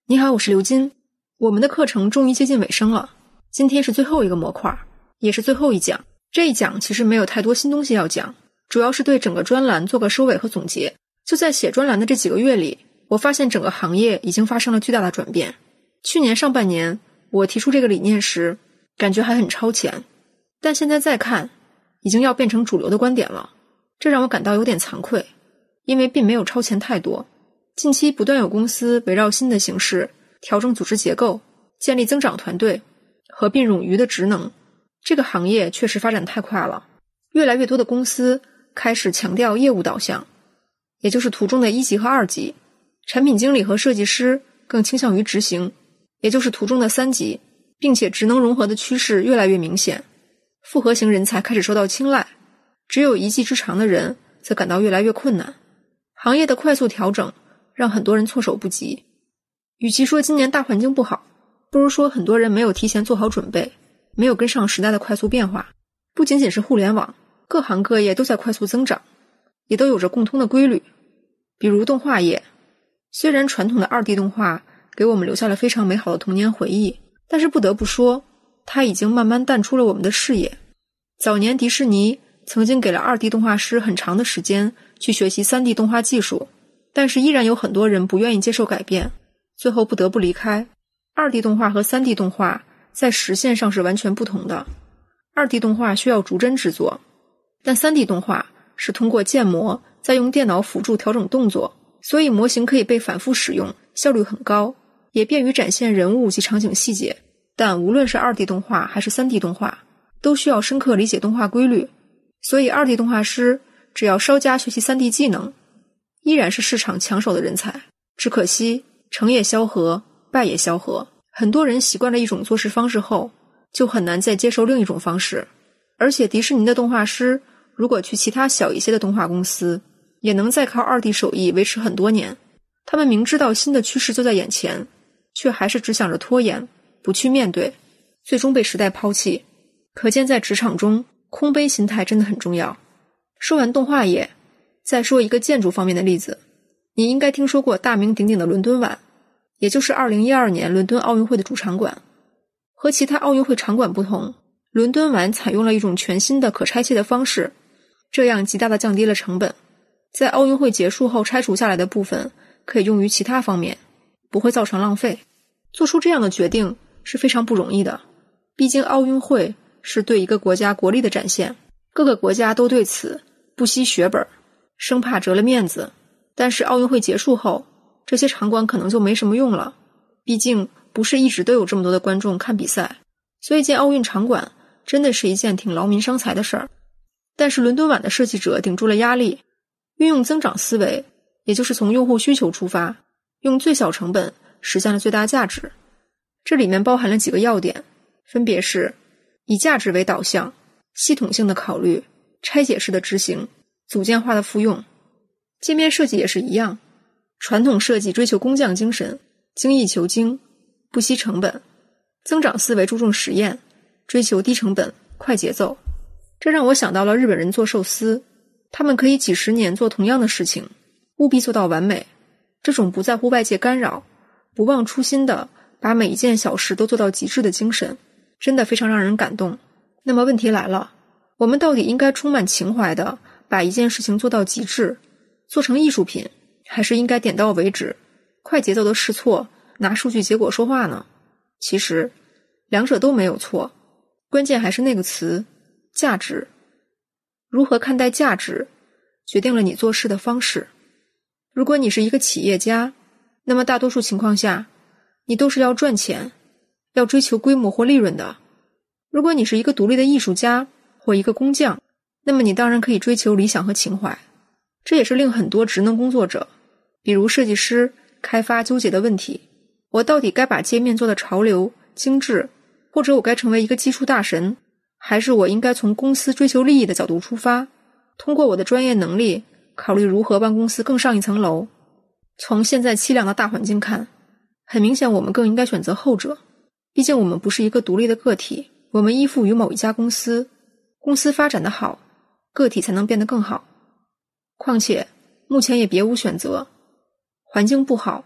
你好，我是刘金。我们的课程终于接近尾声了，今天是最后一个模块，也是最后一讲。这一讲其实没有太多新东西要讲，主要是对整个专栏做个收尾和总结。就在写专栏的这几个月里，我发现整个行业已经发生了巨大的转变。去年上半年我提出这个理念时，感觉还很超前，但现在再看，已经要变成主流的观点了，这让我感到有点惭愧，因为并没有超前太多。近期不断有公司围绕新的形式调整组织结构，建立增长团队，合并冗余的职能。这个行业确实发展太快了，越来越多的公司开始强调业务导向，也就是图中的1级和2级。产品经理和设计师更倾向于执行，也就是图中的3级，并且职能融合的趋势越来越明显。复合型人才开始受到青睐，只有一技之长的人则感到越来越困难。行业的快速调整让很多人措手不及。与其说今年大环境不好，不如说很多人没有提前做好准备，没有跟上时代的快速变化。不仅仅是互联网，各行各业都在快速增长，也都有着共通的规律。比如动画业，虽然传统的2D 动画给我们留下了非常美好的童年回忆，但是不得不说，它已经慢慢淡出了我们的视野。早年迪士尼曾经给了2D 动画师很长的时间去学习 3D 动画技术，但是依然有很多人不愿意接受改变，最后不得不离开。2D 动画和 3D 动画在实现上是完全不同的。2D 动画需要逐帧制作，但 3D 动画是通过建模再用电脑辅助调整动作，所以模型可以被反复使用，效率很高，也便于展现人物及场景细节。但无论是 2D 动画还是 3D 动画，都需要深刻理解动画规律，所以 2D 动画师只要稍加学习 3D 技能，依然是市场抢手的人才。只可惜成也萧何，败也萧何，很多人习惯了一种做事方式后，就很难再接受另一种方式。而且迪士尼的动画师如果去其他小一些的动画公司，也能再靠 2D 手艺维持很多年。他们明知道新的趋势就在眼前，却还是只想着拖延，不去面对，最终被时代抛弃。可见在职场中，空杯心态真的很重要。说完动画业，再说一个建筑方面的例子。你应该听说过大名鼎鼎的伦敦碗，也就是2012年伦敦奥运会的主场馆。和其他奥运会场馆不同，伦敦碗采用了一种全新的可拆卸的方式，这样极大地降低了成本。在奥运会结束后拆除下来的部分可以用于其他方面，不会造成浪费。做出这样的决定是非常不容易的，毕竟奥运会是对一个国家国力的展现，各个国家都对此不惜血本，生怕折了面子。但是奥运会结束后，这些场馆可能就没什么用了，毕竟不是一直都有这么多的观众看比赛，所以建奥运场馆真的是一件挺劳民伤财的事儿。但是伦敦碗的设计者顶住了压力，运用增长思维，也就是从用户需求出发，用最小成本实现了最大价值。这里面包含了几个要点，分别是以价值为导向，系统性的考虑，拆解式的执行，组件化的复用。界面设计也是一样，传统设计追求工匠精神，精益求精，不惜成本；增长思维注重实验，追求低成本、快节奏。这让我想到了日本人做寿司，他们可以几十年做同样的事情，务必做到完美。这种不在乎外界干扰，不忘初心的把每一件小事都做到极致的精神，真的非常让人感动。那么问题来了，我们到底应该充满情怀的把一件事情做到极致，做成艺术品，还是应该点到为止，快节奏的试错，拿数据结果说话呢？其实两者都没有错，关键还是那个词，价值。如何看待价值，决定了你做事的方式。如果你是一个企业家，那么大多数情况下，你都是要赚钱，要追求规模或利润的。如果你是一个独立的艺术家或一个工匠，那么你当然可以追求理想和情怀。这也是令很多职能工作者，比如设计师、开发纠结的问题。我到底该把界面做的潮流、精致，或者我该成为一个技术大神，还是我应该从公司追求利益的角度出发，通过我的专业能力，考虑如何帮公司更上一层楼。从现在凄凉的大环境看，很明显我们更应该选择后者。毕竟我们不是一个独立的个体，我们依附于某一家公司，公司发展得好，个体才能变得更好。况且目前也别无选择，环境不好，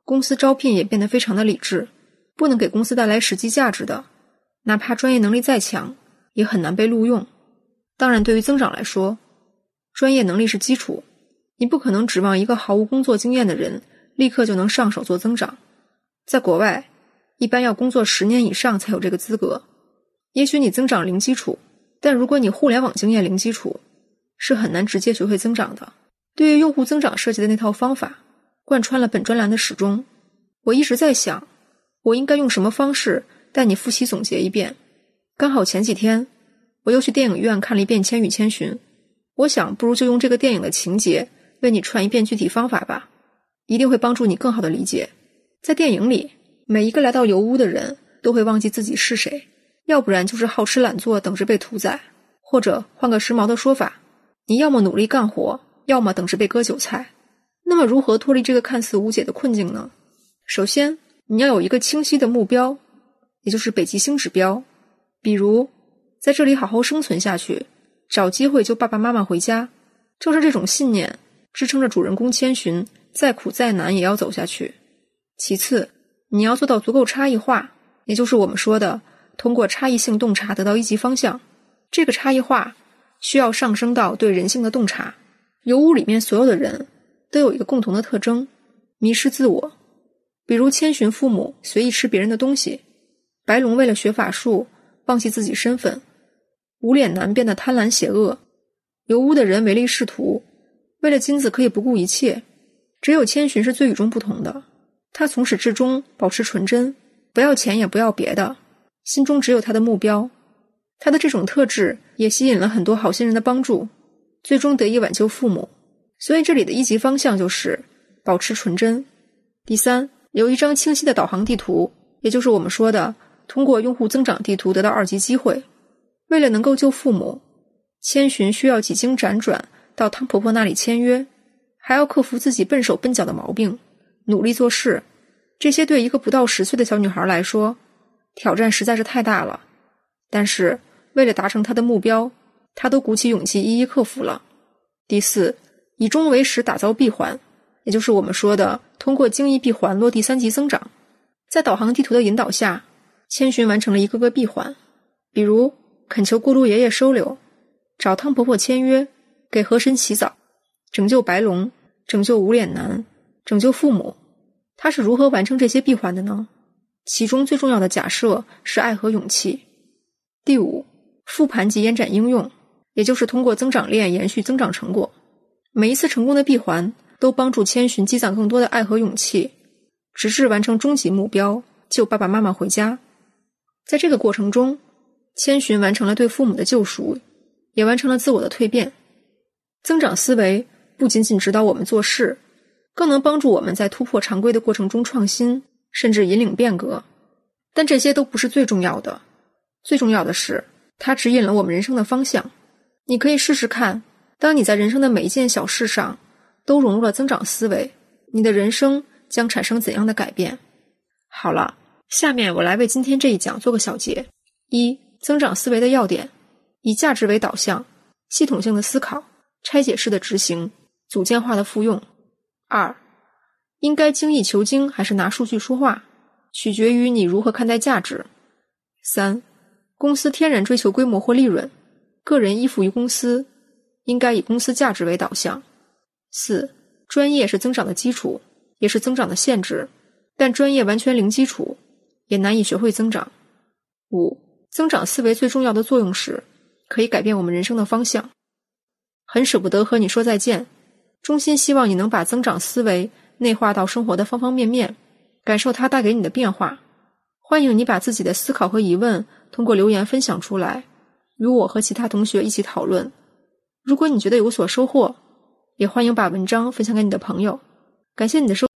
公司招聘也变得非常的理智，不能给公司带来实际价值的，哪怕专业能力再强，也很难被录用。当然，对于增长来说，专业能力是基础，你不可能指望一个毫无工作经验的人立刻就能上手做增长。在国外，一般要工作10年以上才有这个资格。也许你增长零基础，但如果你互联网经验零基础，是很难直接学会增长的。对于用户增长设计的那套方法，贯穿了本专栏的始终。我一直在想，我应该用什么方式带你复习总结一遍。刚好前几天我又去电影院看了一遍《千与千寻》，我想不如就用这个电影的情节为你串一遍具体方法吧，一定会帮助你更好的理解。在电影里，每一个来到油屋的人都会忘记自己是谁，要不然就是好吃懒做等着被屠宰，或者换个时髦的说法，你要么努力干活，要么等着被割韭菜。那么如何脱离这个看似无解的困境呢？首先，你要有一个清晰的目标，也就是北极星指标，比如在这里好好生存下去，找机会救爸爸妈妈回家。正是这种信念支撑着主人公千寻再苦再难也要走下去。其次，你要做到足够差异化，也就是我们说的通过差异性洞察得到一级方向。这个差异化需要上升到对人性的洞察。油屋里面所有的人都有一个共同的特征，迷失自我。比如千寻父母随意吃别人的东西，白龙为了学法术忘记自己身份，无脸男变得贪婪邪恶，油屋的人唯利是图，为了金子可以不顾一切。只有千寻是最与众不同的，他从始至终保持纯真，不要钱也不要别的，心中只有他的目标。他的这种特质也吸引了很多好心人的帮助，最终得以挽救父母。所以这里的一级方向就是保持纯真。第三，有一张清晰的导航地图，也就是我们说的通过用户增长地图得到2级机会。为了能够救父母，千寻需要几经辗转到汤婆婆那里签约，还要克服自己笨手笨脚的毛病，努力做事。这些对一个不到10岁的小女孩来说，挑战实在是太大了。但是为了达成她的目标，她都鼓起勇气一一克服了。第四，以终为始打造闭环，也就是我们说的通过精益闭环落地3级增长。在导航地图的引导下，千寻完成了一个个闭环，比如恳求咕噜爷爷收留，找汤婆婆签约，给河神洗澡，拯救白龙，拯救无脸男，拯救父母。他是如何完成这些闭环的呢？其中最重要的假设是爱和勇气。第五，复盘及延展应用，也就是通过增长链延续增长成果。每一次成功的闭环都帮助千寻积攒更多的爱和勇气，直至完成终极目标，救爸爸妈妈回家。在这个过程中，千寻完成了对父母的救赎，也完成了自我的蜕变。增长思维不仅仅指导我们做事，更能帮助我们在突破常规的过程中创新，甚至引领变革。但这些都不是最重要的，最重要的是它指引了我们人生的方向。你可以试试看，当你在人生的每一件小事上都融入了增长思维，你的人生将产生怎样的改变？好了，下面我来为今天这一讲做个小结。一、增长思维的要点：以价值为导向，系统性的思考，拆解式的执行，组件化的复用。二、应该精益求精还是拿数据说话，取决于你如何看待价值。三、公司天然追求规模或利润，个人依附于公司，应该以公司价值为导向。四、专业是增长的基础，也是增长的限制，但专业完全零基础，也难以学会增长。五、增长思维最重要的作用是可以改变我们人生的方向。很舍不得和你说再见，衷心希望你能把增长思维内化到生活的方方面面，感受它带给你的变化。欢迎你把自己的思考和疑问通过留言分享出来，与我和其他同学一起讨论。如果你觉得有所收获，也欢迎把文章分享给你的朋友。感谢你的收听。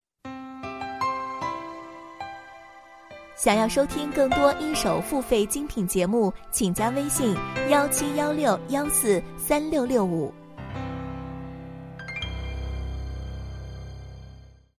想要收听更多一手付费精品节目，请加微信1716143665。